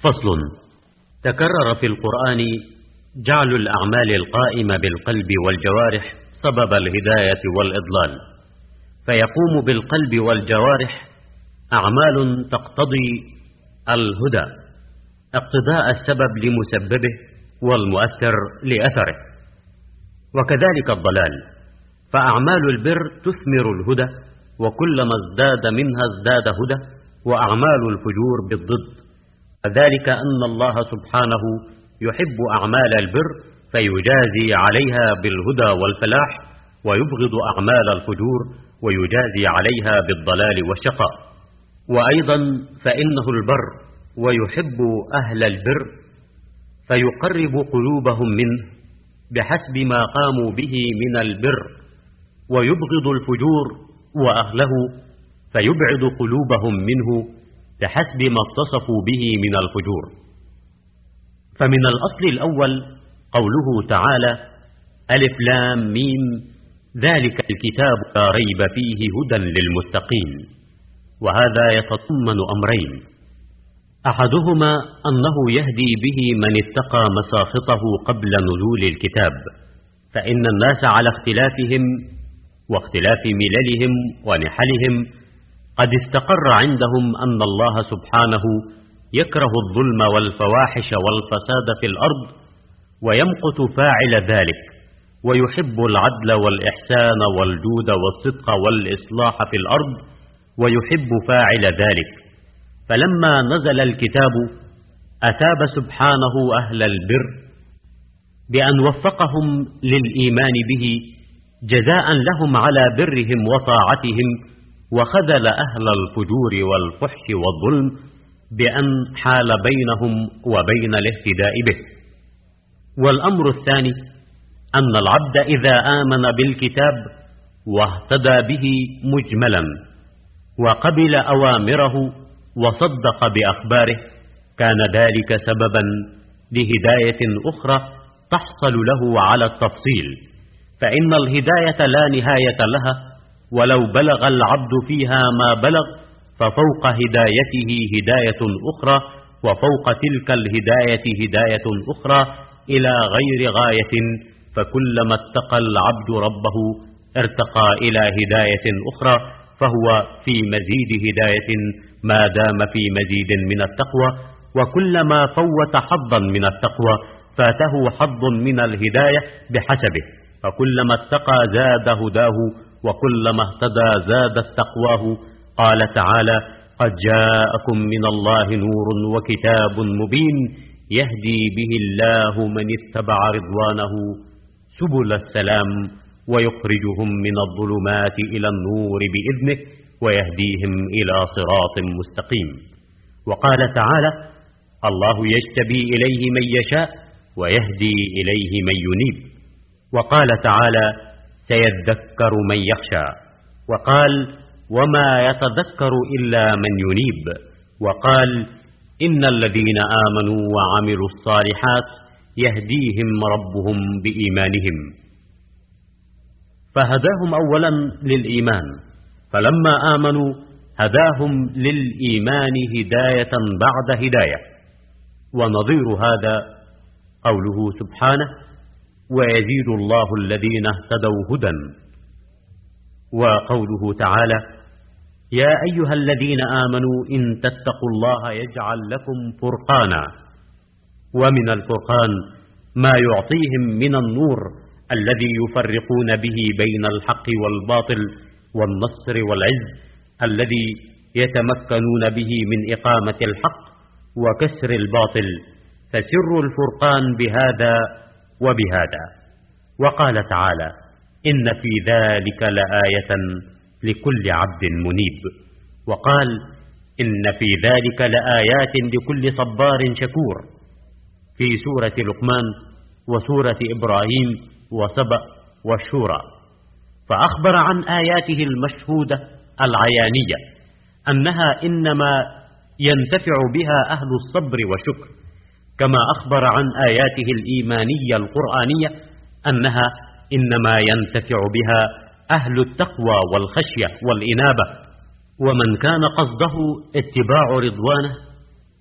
فصل. تكرر في القرآن جعل الأعمال القائمة بالقلب والجوارح سبب الهداية والإضلال، فيقوم بالقلب والجوارح أعمال تقتضي الهدى اقتضاء السبب لمسببه والمؤثر لأثره، وكذلك الضلال، فأعمال البر تثمر الهدى، وكلما ازداد منها ازداد هدى، وأعمال الفجور بالضد، ذلك أن الله سبحانه يحب أعمال البر فيجازي عليها بالهدى والفلاح، ويبغض أعمال الفجور ويجازي عليها بالضلال والشقاء. وأيضا فإنه البر ويحب أهل البر فيقرب قلوبهم منه بحسب ما قاموا به من البر، ويبغض الفجور وأهله فيبعد قلوبهم منه بحسب ما اتصفوا به من الفجور. فمن الأصل الأول قوله تعالى: ألف لام ميم ذلك الكتاب لا ريب فيه هدى للمتقين، وهذا يتضمن أمرين: أحدهما أنه يهدي به من اتقى مساخطه قبل نزول الكتاب، فإن الناس على اختلافهم واختلاف مللهم ونحلهم قد استقر عندهم أن الله سبحانه يكره الظلم والفواحش والفساد في الأرض، ويمقت فاعل ذلك، ويحب العدل والإحسان والجود والصدق والإصلاح في الأرض، ويحب فاعل ذلك. فلما نزل الكتاب أثاب سبحانه أهل البر بأن وفقهم للإيمان به جزاء لهم على برهم وطاعتهم، وخذل أهل الفجور والفحش والظلم بأن حال بينهم وبين الاهتداء به. والأمر الثاني أن العبد إذا آمن بالكتاب واهتدى به مجملا وقبل أوامره وصدق بأخباره كان ذلك سببا لهداية أخرى تحصل له على التفصيل، فإن الهداية لا نهاية لها، ولو بلغ العبد فيها ما بلغ ففوق هدايته هداية أخرى، وفوق تلك الهداية هداية أخرى إلى غير غاية، فكلما اتقى العبد ربه ارتقى إلى هداية أخرى، فهو في مزيد هداية ما دام في مزيد من التقوى، وكلما فوت حظا من التقوى فاته حظ من الهداية بحسبه، فكلما اتقى زاد هداه، وكلما اهتدى زادت تقواه. قال تعالى: قد جاءكم من الله نور وكتاب مبين يهدي به الله من اتبع رضوانه سبل السلام، ويخرجهم من الظلمات إلى النور بإذنه، ويهديهم إلى صراط مستقيم. وقال تعالى: الله يجتبي إليه من يشاء ويهدي إليه من ينيب. وقال تعالى: سيذكر من يخشى. وقال: وما يتذكر إلا من ينيب. وقال: إن الذين آمنوا وعملوا الصالحات يهديهم ربهم بإيمانهم. فهداهم أولا للإيمان، فلما آمنوا هداهم للإيمان هداية بعد هداية. ونظير هذا قوله سبحانه: ويزيد الله الذين اهتدوا هدى. وقوله تعالى: يا أيها الذين آمنوا إن تتقوا الله يجعل لكم فرقانا. ومن الفرقان ما يعطيهم من النور الذي يفرقون به بين الحق والباطل، والنصر والعز الذي يتمكنون به من إقامة الحق وكسر الباطل، فسر الفرقان بهذا وبهذا. وقال تعالى: إن في ذلك لآية لكل عبد منيب. وقال: إن في ذلك لآيات لكل صبار شكور، في سورة لقمان وسورة إبراهيم وسبأ والشورى. فأخبر عن آياته المشهودة العيانية أنها إنما ينتفع بها أهل الصبر والشكر، كما أخبر عن آياته الإيمانية القرآنية أنها إنما ينتفع بها أهل التقوى والخشية والإنابة. ومن كان قصده اتباع رضوانه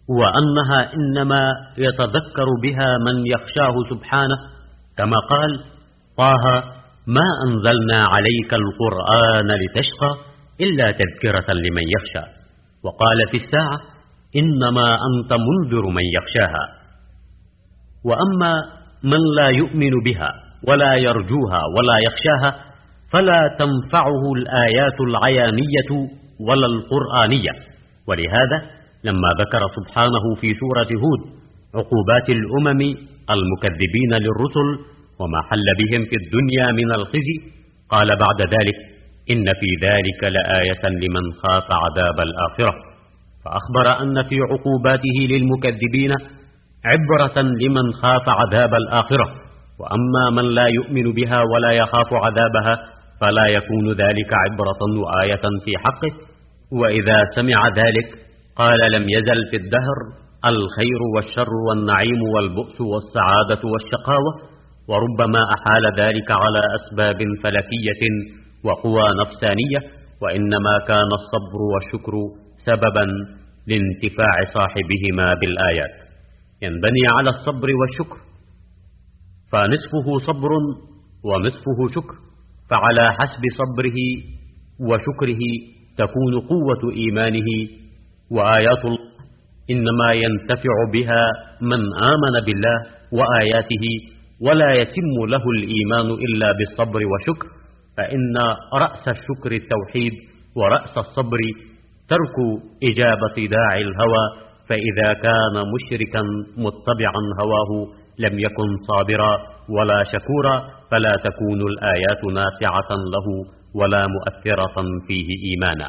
وأنها إنما يتذكر بها من يخشاه سبحانه، كما قال: طه ما أنزلنا عليك القرآن لتشقى إلا تذكرة لمن يخشى. وقال في الساعة: إنما أنت منذر من يخشاها. وأما من لا يؤمن بها ولا يرجوها ولا يخشاها فلا تنفعه الآيات العيانية ولا القرآنية. ولهذا لما ذكر سبحانه في سورة هود عقوبات الأمم المكذبين للرسل وما حل بهم في الدنيا من الخزي، قال بعد ذلك: إن في ذلك لآية لمن خاف عذاب الآخرة، فأخبر أن في عقوباته للمكذبين عبرة لمن خاف عذاب الآخرة. وأما من لا يؤمن بها ولا يخاف عذابها فلا يكون ذلك عبرة وآية في حقه. وإذا سمع ذلك قال: لم يزل في الدهر الخير والشر والنعيم والبؤس والسعادة والشقاوة، وربما أحال ذلك على أسباب فلكية وقوى نفسانية، وإنما كان الصبر والشكر سببا لانتفاع صاحبهما بالآيات. ينبني على الصبر والشكر، فنصفه صبر ونصفه شكر، فعلى حسب صبره وشكره تكون قوة إيمانه. وآيات الله إنما ينتفع بها من آمن بالله وآياته، ولا يتم له الإيمان إلا بالصبر والشكر، فإن رأس الشكر التوحيد ورأس الصبر ترك إجابة داعي الهوى، فإذا كان مشركا متبعا هواه لم يكن صابرا ولا شكورا، فلا تكون الآيات نافعة له ولا مؤثرة فيه إيمانا.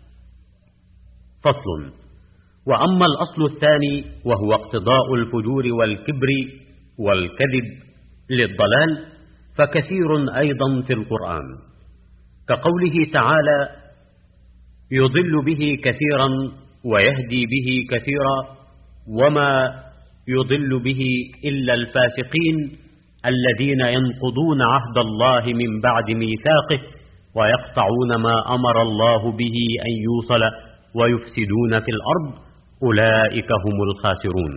فصل. وأما الأصل الثاني وهو اقتضاء الفجور والكبر والكذب للضلال فكثير أيضا في القرآن، كقوله تعالى: يضل به كثيرا ويهدي به كثيرا وما يضل به إلا الفاسقين الذين ينقضون عهد الله من بعد ميثاقه ويقطعون ما أمر الله به أن يوصل ويفسدون في الأرض، أولئك هم الخاسرون.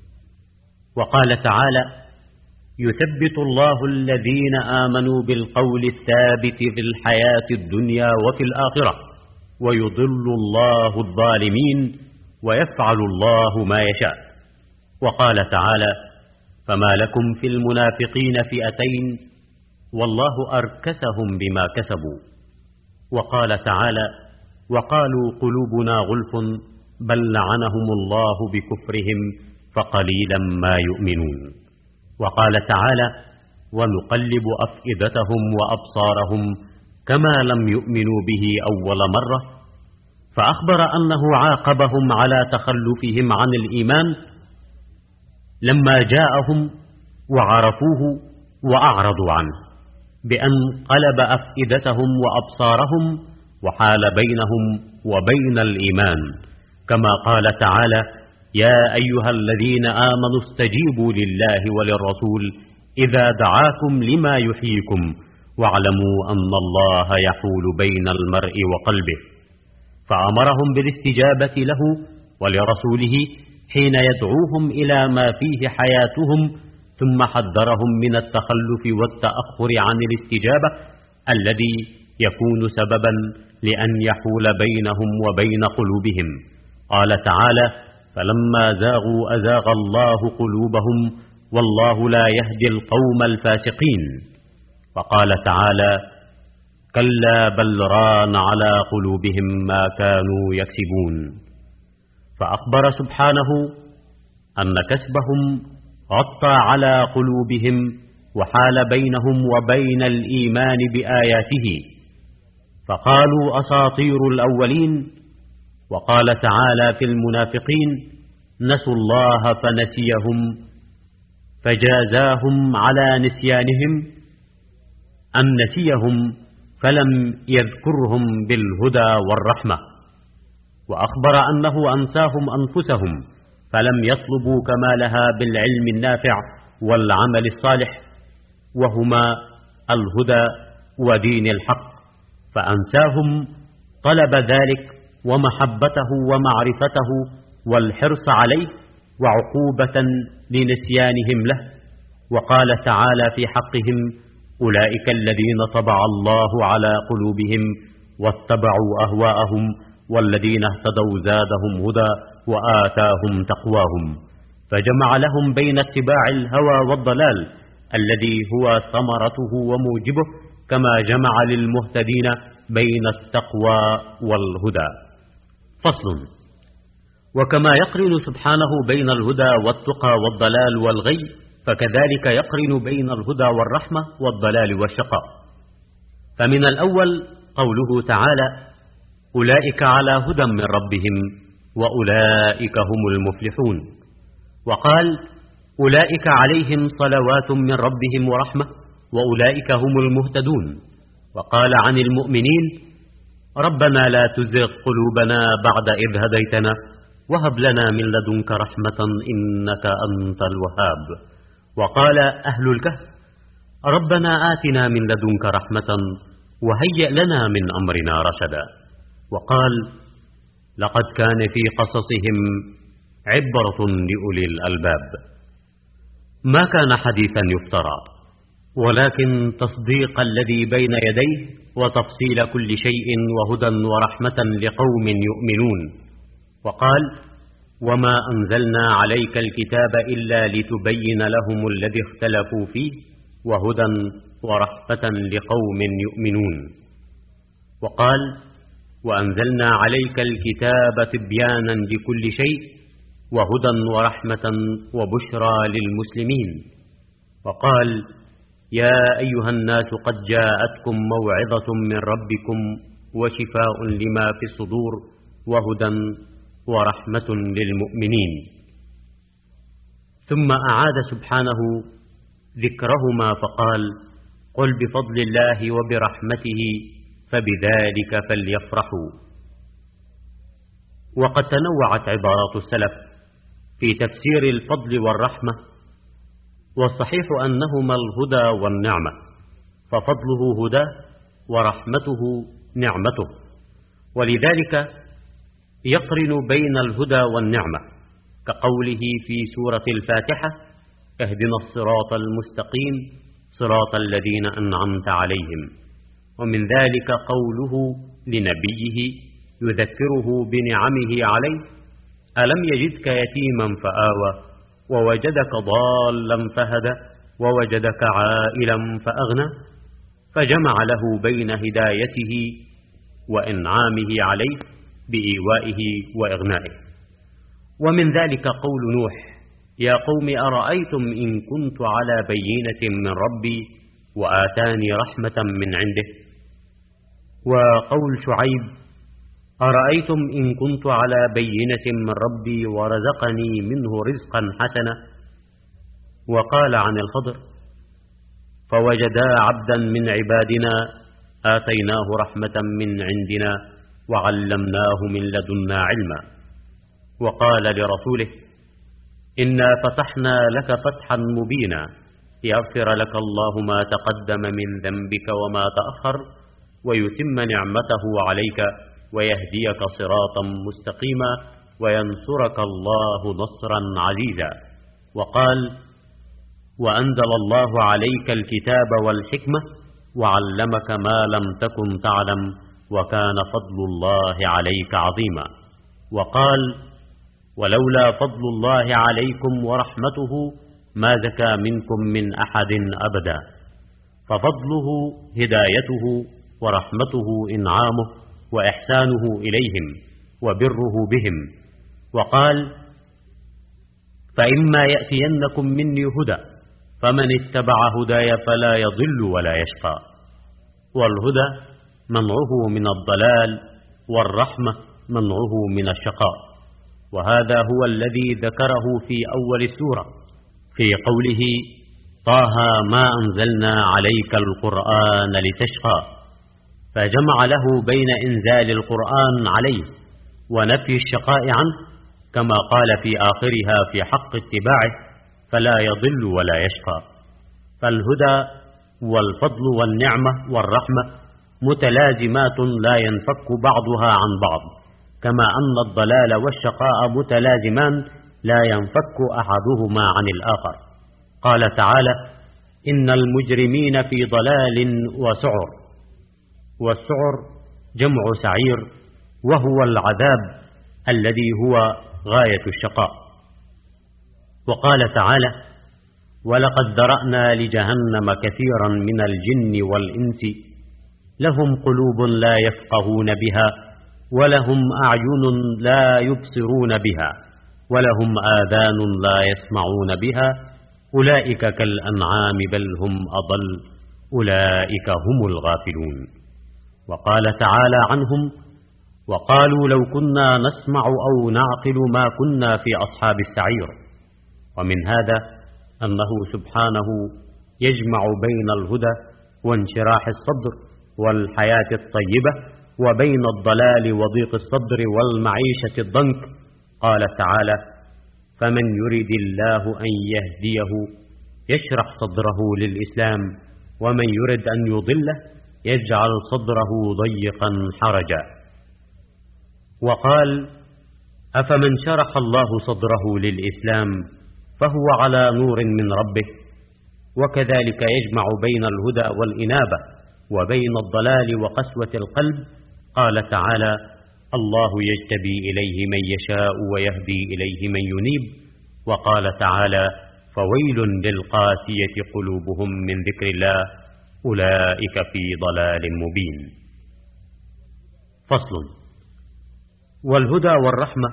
وقال تعالى: يثبت الله الذين آمنوا بالقول الثابت في الحياة الدنيا وفي الآخرة ويضل الله الظالمين ويفعل الله ما يشاء. وقال تعالى: فما لكم في المنافقين فئتين والله أركسهم بما كسبوا. وقال تعالى: وقالوا قلوبنا غلف بل لعنهم الله بكفرهم فقليلا ما يؤمنون. وقال تعالى: ونقلب أفئدتهم وأبصارهم كما لم يؤمنوا به أول مرة، فأخبر أنه عاقبهم على تخلفهم عن الإيمان لما جاءهم وعرفوه وأعرضوا عنه، بأن قلب أفئدتهم وأبصارهم وحال بينهم وبين الإيمان، كما قال تعالى: يا أيها الذين آمنوا استجيبوا لله وللرسول إذا دعاكم لما يحييكم واعلموا أن الله يحول بين المرء وقلبه. فأمرهم بالاستجابة له ولرسوله حين يدعوهم إلى ما فيه حياتهم، ثم حذرهم من التخلف والتأخر عن الاستجابة الذي يكون سببا لأن يحول بينهم وبين قلوبهم. قال تعالى: فلما زاغوا أزاغ الله قلوبهم والله لا يهدي القوم الفاسقين. وقال تعالى: كلا بل ران على قلوبهم ما كانوا يكسبون. فأخبر سبحانه أن كسبهم غطى على قلوبهم وحال بينهم وبين الإيمان بآياته، فقالوا أساطير الأولين. وقال تعالى في المنافقين: نسوا الله فنسيهم فجازاهم على نسيانهم أن نسيهم فلم يذكرهم بالهدى والرحمة. وأخبر أنه أنساهم أنفسهم فلم يطلبوا كمالها بالعلم النافع والعمل الصالح، وهما الهدى ودين الحق، فأنساهم طلب ذلك ومحبته ومعرفته والحرص عليه وعقوبة لنسيانهم له. وقال تعالى في حقهم: أولئك الذين طبع الله على قلوبهم واتبعوا أهواءهم والذين اهتدوا زادهم هدى وآتاهم تقواهم. فجمع لهم بين اتباع الهوى والضلال الذي هو ثمرته وموجبه، كما جمع للمهتدين بين التقوى والهدى. فصل. وكما يقرن سبحانه بين الهدى والتقى والضلال والغي، فكذلك يقرن بين الهدى والرحمة والضلال والشقاء. فمن الأول قوله تعالى: أولئك على هدى من ربهم وأولئك هم المفلحون. وقال: أولئك عليهم صلوات من ربهم ورحمة وأولئك هم المهتدون. وقال عن المؤمنين: ربنا لا تزغ قلوبنا بعد إذ هديتنا وهب لنا من لدنك رحمة إنك أنت الوهاب. وقال أهل الكهف: ربنا آتنا من لدنك رحمة وهيئ لنا من أمرنا رشدا. وقال: لقد كان في قصصهم عبرة لأولي الألباب. ما كان حديثا يفترى، ولكن تصديق الذي بين يديه وتفصيل كل شيء وهدى ورحمة لقوم يؤمنون. وقال: وما أنزلنا عليك الكتاب إلا لتبين لهم الذي اختلفوا فيه وهدى ورحمة لقوم يؤمنون. وقال: وأنزلنا عليك الكتاب تبيانا لكل شيء وهدى ورحمة وبشرى للمسلمين. وقال: يا أيها الناس قد جاءتكم موعظة من ربكم وشفاء لما في الصدور وهدى ورحمة للمؤمنين. ثم أعاد سبحانه ذكرهما فقال: قل بفضل الله وبرحمته فبذلك فليفرحوا. وقد تنوعت عبارات السلف في تفسير الفضل والرحمة، والصحيح أنهما الهدى والنعمة، ففضله هداه ورحمته نعمته، ولذلك يقرن بين الهدى والنعمة، كقوله في سورة الفاتحة: اهدنا الصراط المستقيم صراط الذين أنعمت عليهم. ومن ذلك قوله لنبيه يذكره بنعمه عليه: ألم يجدك يتيما فآوى ووجدك ضالا فهدى ووجدك عائلا فأغنى، فجمع له بين هدايته وإنعامه عليه بإيوائه وإغنائه. ومن ذلك قول نوح: يا قوم أرأيتم إن كنت على بينة من ربي وآتاني رحمة من عنده. وقول شعيب: أرأيتم إن كنت على بينة من ربي ورزقني منه رزقا حسنا. وقال عن الخضر: فوجدا عبدا من عبادنا آتيناه رحمة من عندنا وعلمناه من لدنا علما. وقال لرسوله: إنا فتحنا لك فتحا مبينا يغفر لك الله ما تقدم من ذنبك وما تأخر ويتم نعمته عليك ويهديك صراطا مستقيما وينصرك الله نصرا عزيزا. وقال: وأنزل الله عليك الكتاب والحكمة وعلمك ما لم تكن تعلم وكان فضل الله عليك عظيما. وقال: ولولا فضل الله عليكم ورحمته ما زكى منكم من أحد أبدا. ففضله هدايته ورحمته إنعامه وإحسانه إليهم وبره بهم. وقال: فإما يأتينكم مني هدى فمن اتبع هداي فلا يضل ولا يشقى. والهدى منعه من الضلال والرحمة منعه من الشقاء. وهذا هو الذي ذكره في أول السورة في قوله: طه ما أنزلنا عليك القرآن لتشقى، فجمع له بين إنزال القرآن عليه ونفي الشقاء عنه، كما قال في آخرها في حق اتباعه: فلا يضل ولا يشقى. فالهدى والفضل والنعمة والرحمة متلازمات لا ينفك بعضها عن بعض، كما أن الضلال والشقاء متلازمان لا ينفك أحدهما عن الآخر. قال تعالى: إن المجرمين في ضلال وسعر. والسعر جمع سعير، وهو العذاب الذي هو غاية الشقاء. وقال تعالى: ولقد ذرأنا لجهنم كثيرا من الجن والإنس لهم قلوب لا يفقهون بها ولهم أعين لا يبصرون بها ولهم آذان لا يسمعون بها أولئك كالأنعام بل هم أضل أولئك هم الغافلون. وقال تعالى عنهم: وقالوا لو كنا نسمع أو نعقل ما كنا في أصحاب السعير. ومن هذا أنه سبحانه يجمع بين الهدى وانشراح الصدر والحياة الطيبة وبين الضلال وضيق الصدر والمعيشة الضنك. قال تعالى: فمن يرد الله أن يهديه يشرح صدره للإسلام ومن يرد أن يضله يجعل صدره ضيقا حرجا. وقال: أفمن شرح الله صدره للإسلام فهو على نور من ربه. وكذلك يجمع بين الهدى والإنابة وبين الضلال وقسوة القلب. قال تعالى: الله يجتبي إليه من يشاء ويهدي إليه من ينيب. وقال تعالى: فويل للقاسية قلوبهم من ذكر الله أولئك في ضلال مبين. فصل. والهدى والرحمة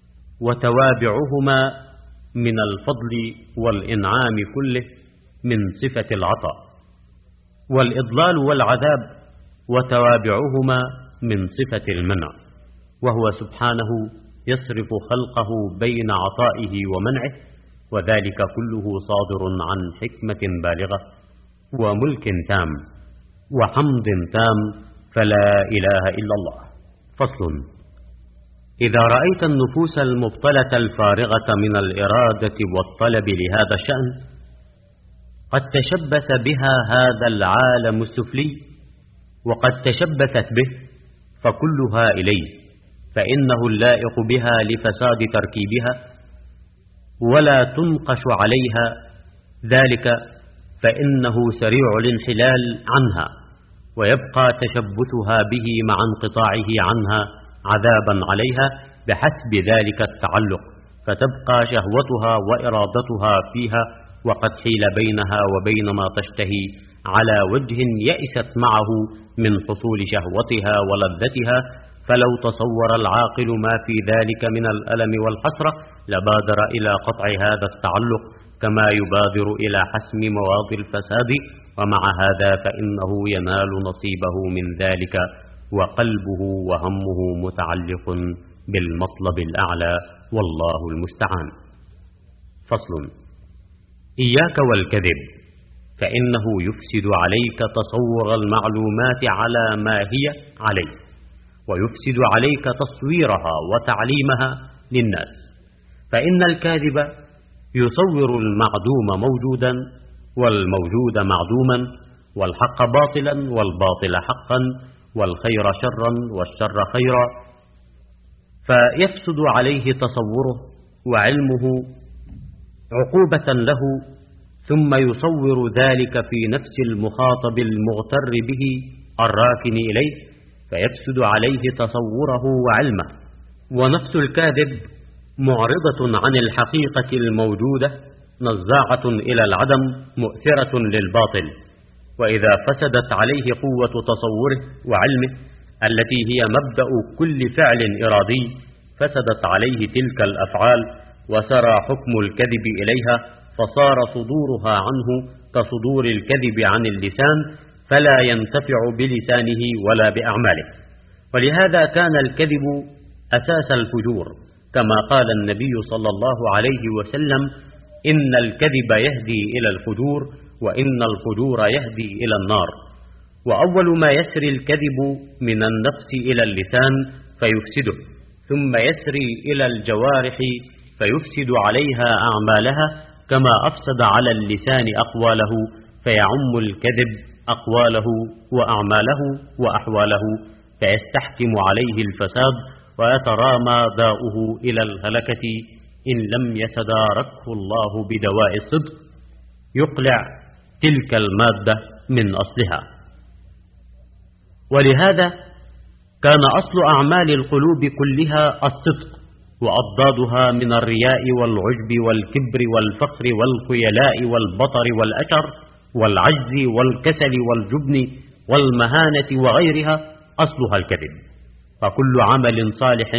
وتوابعهما من الفضل والإنعام كله من صفة العطاء، والإضلال والعذاب وتوابعهما من صفة المنع، وهو سبحانه يصرف خلقه بين عطائه ومنعه، وذلك كله صادر عن حكمة بالغة وملك تام وحمد تام، فلا إله إلا الله. فصل. إذا رأيت النفوس المبطلة الفارغة من الإرادة والطلب لهذا الشأن قد تشبث بها هذا العالم السفلي وقد تشبثت به فكلها إليه، فإنه اللائق بها لفساد تركيبها ولا تنقش عليها ذلك، فإنه سريع الانحلال عنها ويبقى تشبثها به مع انقطاعه عنها عذابا عليها بحسب ذلك التعلق، فتبقى شهوتها وإرادتها فيها وقد حيل بينها وبين ما تشتهي على وجه يئست معه من حصول شهوتها ولذتها. فلو تصور العاقل ما في ذلك من الألم والحسرة لبادر إلى قطع هذا التعلق كما يبادر إلى حسم مواضي الفساد، ومع هذا فإنه ينال نصيبه من ذلك وقلبه وهمه متعلق بالمطلب الأعلى، والله المستعان. فصل. إياك والكذب، فإنه يفسد عليك تصور المعلومات على ما هي عليه، ويفسد عليك تصويرها وتعليمها للناس، فإن الكاذب يصور المعدوم موجودا والموجود معدوما والحق باطلا والباطل حقا والخير شرا والشر خيرا، فيفسد عليه تصوره وعلمه عقوبة له، ثم يصور ذلك في نفس المخاطب المغتر به الراكن إليه فيفسد عليه تصوره وعلمه. ونفس الكاذب معرضة عن الحقيقة الموجودة نزاعة إلى العدم مؤثرة للباطل، وإذا فسدت عليه قوة تصوره وعلمه التي هي مبدأ كل فعل إرادي فسدت عليه تلك الأفعال وسرى حكم الكذب إليها، فصار صدورها عنه كصدور الكذب عن اللسان، فلا ينتفع بلسانه ولا بأعماله. ولهذا كان الكذب أساس الفجور، كما قال النبي صلى الله عليه وسلم: إن الكذب يهدي إلى الفجور وإن الفجور يهدي إلى النار. وأول ما يسري الكذب من النفس إلى اللسان فيفسده، ثم يسري إلى الجوارح فيفسد عليها أعمالها، كما أفسد على اللسان أقواله، فيعم الكذب أقواله وأعماله وأحواله، فيستحكم عليه الفساد ويترامى داؤه إلى الهلكة إن لم يتداركه الله بدواء الصدق يقلع تلك المادة من أصلها. ولهذا كان أصل أعمال القلوب كلها الصدق، وأضدادها من الرياء والعجب والكبر والفخر والخيلاء والبطر والأشر والعجز والكسل والجبن والمهانة وغيرها أصلها الكذب. فكل عمل صالح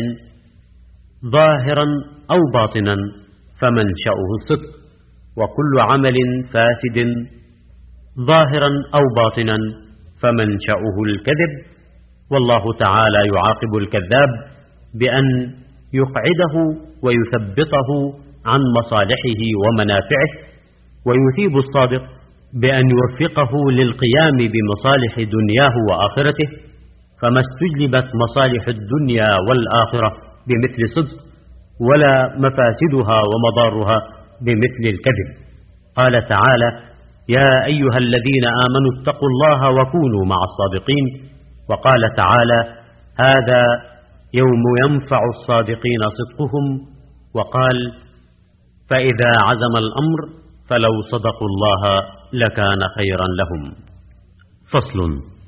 ظاهرا أو باطنا فمنشأه الصدق، وكل عمل فاسد ظاهرا أو باطنا فمنشأه الكذب. والله تعالى يعاقب الكذاب بأن يقعده ويثبطه عن مصالحه ومنافعه، ويثيب الصادق بأن يوفقه للقيام بمصالح دنياه وآخرته، فما استجلبت مصالح الدنيا والآخرة بمثل صدق، ولا مفاسدها ومضارها بمثل الكذب. قال تعالى: يا أيها الذين آمنوا اتقوا الله وكونوا مع الصادقين. وقال تعالى: هذا يوم ينفع الصادقين صدقهم. وقال: فإذا عزم الأمر فلو صدقوا الله لكان خيرا لهم. فصل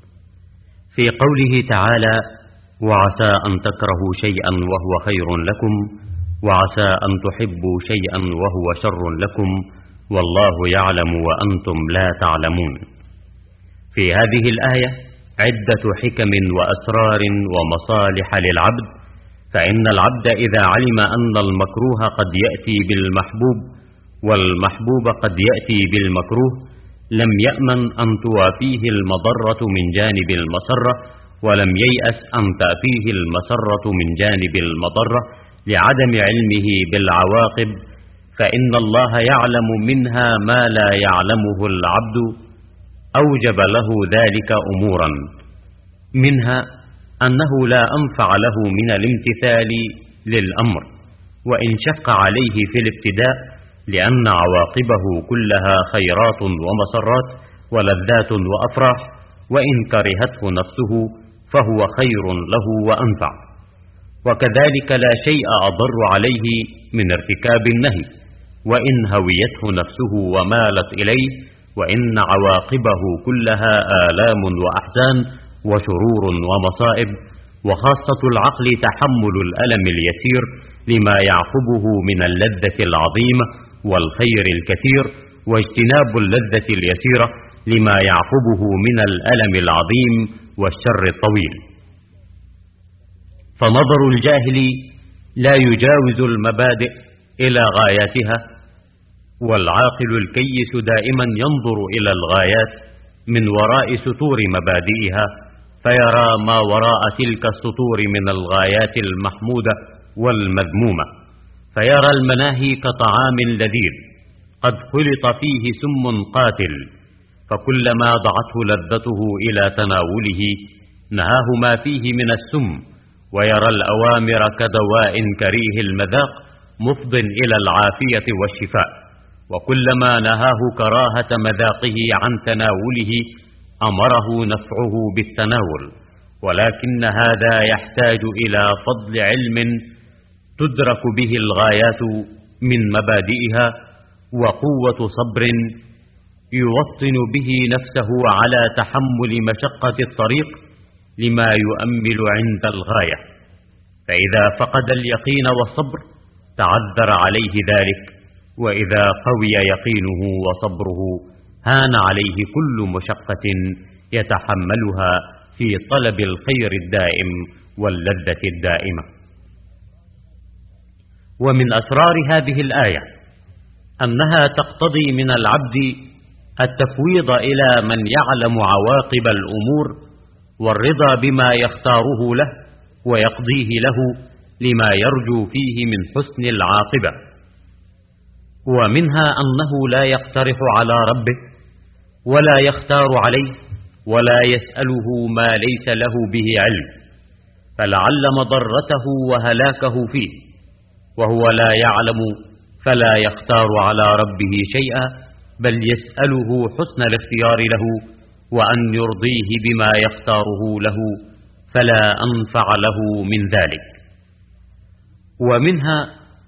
في قوله تعالى: وعسى أن تكرهوا شيئا وهو خير لكم، وعسى أن تحبوا شيئا وهو شر لكم، والله يعلم وأنتم لا تعلمون. في هذه الآية عدة حكم وأسرار ومصالح للعبد، فإن العبد إذا علم أن المكروه قد يأتي بالمحبوب والمحبوب قد يأتي بالمكروه لم يأمن أن توافيه المضرة من جانب المسرة، ولم ييأس أن تأتيه المسرة من جانب المضرة لعدم علمه بالعواقب، فإن الله يعلم منها ما لا يعلمه العبد، أوجب له ذلك أمورا، منها أنه لا أنفع له من الامتثال للأمر وإن شق عليه في الابتداء، لأن عواقبه كلها خيرات ومسرات ولذات وأفراح، وإن كرهته نفسه فهو خير له وأنفع. وكذلك لا شيء أضر عليه من ارتكاب النهي، وإن هويته نفسه ومالت إليه، وإن عواقبه كلها آلام وأحزان وشرور ومصائب. وخاصة العقل تحمل الألم اليسير لما يعقبه من اللذة العظيمة والخير الكثير، واجتناب اللذة اليسيرة لما يعقبه من الألم العظيم والشر الطويل. فنظر الجاهل لا يجاوز المبادئ إلى غاياتها، والعاقل الكيس دائما ينظر إلى الغايات من وراء سطور مبادئها، فيرى ما وراء تلك السطور من الغايات المحمودة والمذمومة، فيرى المناهي كطعام لذيذ قد خلط فيه سم قاتل، فكلما ضعته لذته إلى تناوله نهاه ما فيه من السم، ويرى الأوامر كدواء كريه المذاق مفض إلى العافية والشفاء، وكلما نهاه كراهة مذاقه عن تناوله أمره نفعه بالتناول. ولكن هذا يحتاج إلى فضل علم تدرك به الغايات من مبادئها، وقوة صبر يوطن به نفسه على تحمل مشقة الطريق لما يؤمل عند الغاية، فإذا فقد اليقين والصبر تعذر عليه ذلك، وإذا قوي يقينه وصبره هان عليه كل مشقة يتحملها في طلب الخير الدائم واللذة الدائمة. ومن أسرار هذه الآية أنها تقتضي من العبد التفويض إلى من يعلم عواقب الأمور، والرضا بما يختاره له ويقضيه له لما يرجو فيه من حسن العاقبة. ومنها أنه لا يقترح على ربه ولا يختار عليه ولا يسأله ما ليس له به علم، فلعل مضرته وهلاكه فيه، وهو لا يعلم فلا يختار على ربه شيئا، بل يسأله حسن الاختيار له وأن يرضيه بما يختاره له، فلا أنفع له من ذلك. ومنها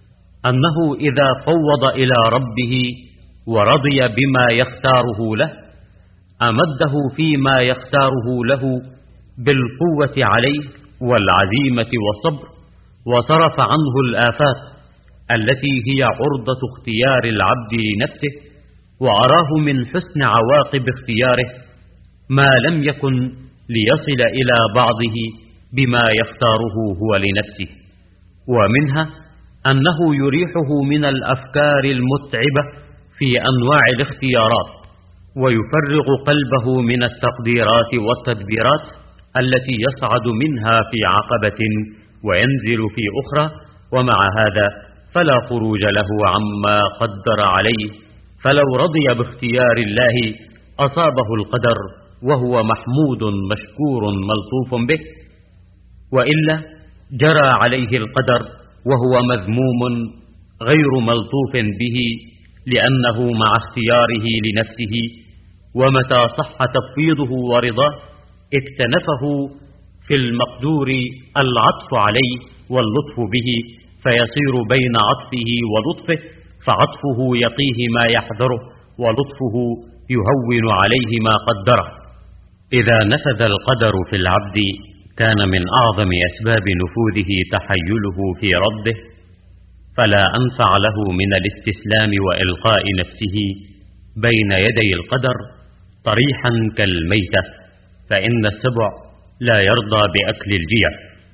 أنه إذا فوض إلى ربه ورضي بما يختاره له أمده فيما يختاره له بالقوة عليه والعزيمة والصبر، وصرف عنه الآفات التي هي عرضة اختيار العبد لنفسه، وأراه من حسن عواقب اختياره ما لم يكن ليصل إلى بعضه بما يختاره هو لنفسه. ومنها أنه يريحه من الأفكار المتعبة في أنواع الاختيارات، ويفرغ قلبه من التقديرات والتدبيرات التي يصعد منها في عقبة وينزل في أخرى، ومع هذا فلا خروج له عما قدر عليه، فلو رضي باختيار الله أصابه القدر وهو محمود مشكور ملطوف به، وإلا جرى عليه القدر وهو مذموم غير ملطوف به، لأنه مع اختياره لنفسه ومتى صح تفويضه ورضاه اكتنفه في المقدور العطف عليه واللطف به، فيصير بين عطفه ولطفه، فعطفه يقيه ما يحذره ولطفه يهون عليه ما قدره. إذا نفذ القدر في العبد كان من أعظم أسباب نفوذه تحيله في ربه، فلا أنفع له من الاستسلام وإلقاء نفسه بين يدي القدر طريحا كالميتة، فإن السبع لا يرضى بأكل الجيع.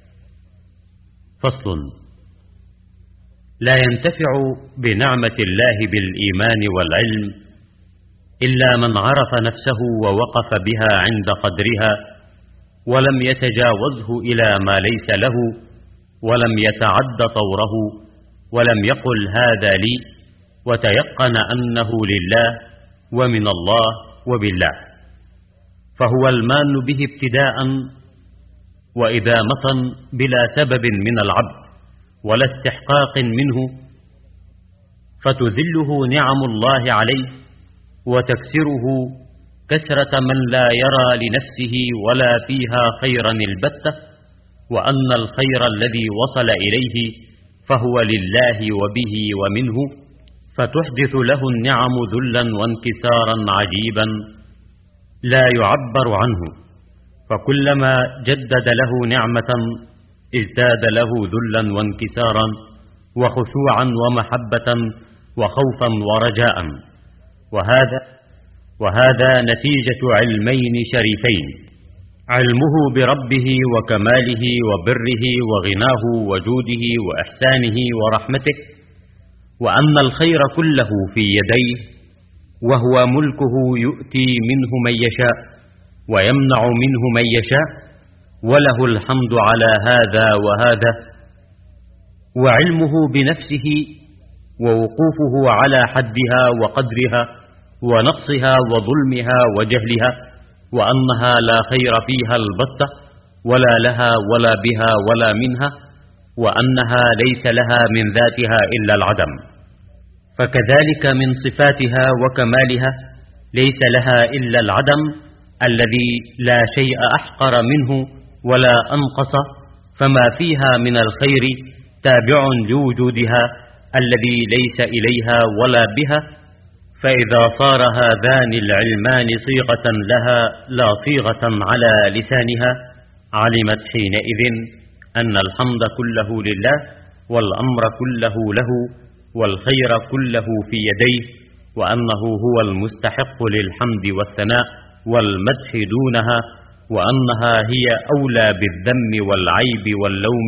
فصل: لا ينتفع بنعمة الله بالإيمان والعلم إلا من عرف نفسه ووقف بها عند قدرها، ولم يتجاوزه إلى ما ليس له، ولم يتعد طوره، ولم يقل هذا لي، وتيقن أنه لله ومن الله وبالله، فهو المان به ابتداء وإدامة بلا سبب من العبد ولا استحقاق منه، فتذله نعم الله عليه وتكسره كسرة من لا يرى لنفسه ولا فيها خيرا البتة، وأن الخير الذي وصل إليه فهو لله وبه ومنه، فتحدث له النعم ذلا وانكسارا عجيبا لا يعبر عنه، فكلما جدد له نعمة ازداد له ذلا وانكسارا وخشوعا ومحبة وخوفا ورجاء. وهذا نتيجة علمين شريفين: علمه بربه وكماله وبره وغناه وجوده وإحسانه ورحمته، وأن الخير كله في يديه، وهو ملكه يؤتي منه من يشاء ويمنع منه من يشاء، وله الحمد على هذا وهذا. وعلمه بنفسه ووقوفه على حدها وقدرها ونقصها وظلمها وجهلها، وأنها لا خير فيها البتة، ولا لها ولا بها ولا منها، وأنها ليس لها من ذاتها إلا العدم. فكذلك من صفاتها وكمالها ليس لها إلا العدم الذي لا شيء أحقر منه ولا أنقص، فما فيها من الخير تابع لوجودها الذي ليس إليها ولا بها. فإذا صار هذان العلمان صيغة لها لا صيغة على لسانها، علمت حينئذ أن الحمد كله لله، والأمر كله له، والخير كله في يديه، وأنه هو المستحق للحمد والثناء والمدح دونها، وأنها هي أولى بالذم والعيب واللوم.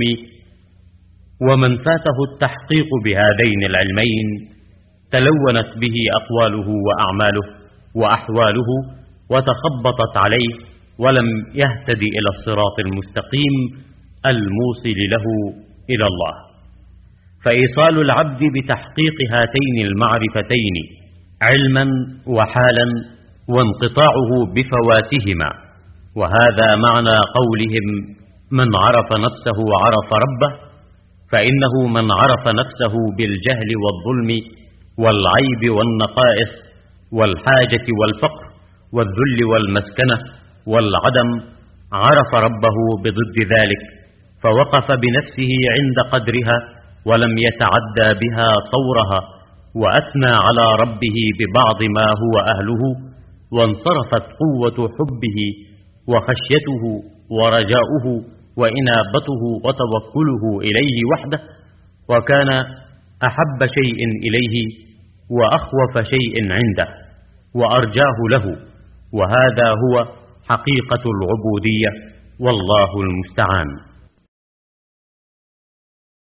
ومن فاته التحقيق بهذين العلمين تلونت به أقواله وأعماله وأحواله وتخبطت عليه، ولم يهتدي إلى الصراط المستقيم الموصل له إلى الله. فإيصال العبد بتحقيق هاتين المعرفتين علما وحالا، وانقطاعه بفواتهما، وهذا معنى قولهم: من عرف نفسه عرف ربه، فإنه من عرف نفسه بالجهل والظلم والعيب والنقائص والحاجة والفقر والذل والمسكنة والعدم عرف ربه بضد ذلك، فوقف بنفسه عند قدرها ولم يتعدى بها طورها، وأثنى على ربه ببعض ما هو أهله، وانصرفت قوة حبه وخشيته ورجاؤه وإنابته وتوكله إليه وحده، وكان أحب شيء إليه وأخوف شيء عنده وأرجاه له، وهذا هو حقيقة العبودية، والله المستعان.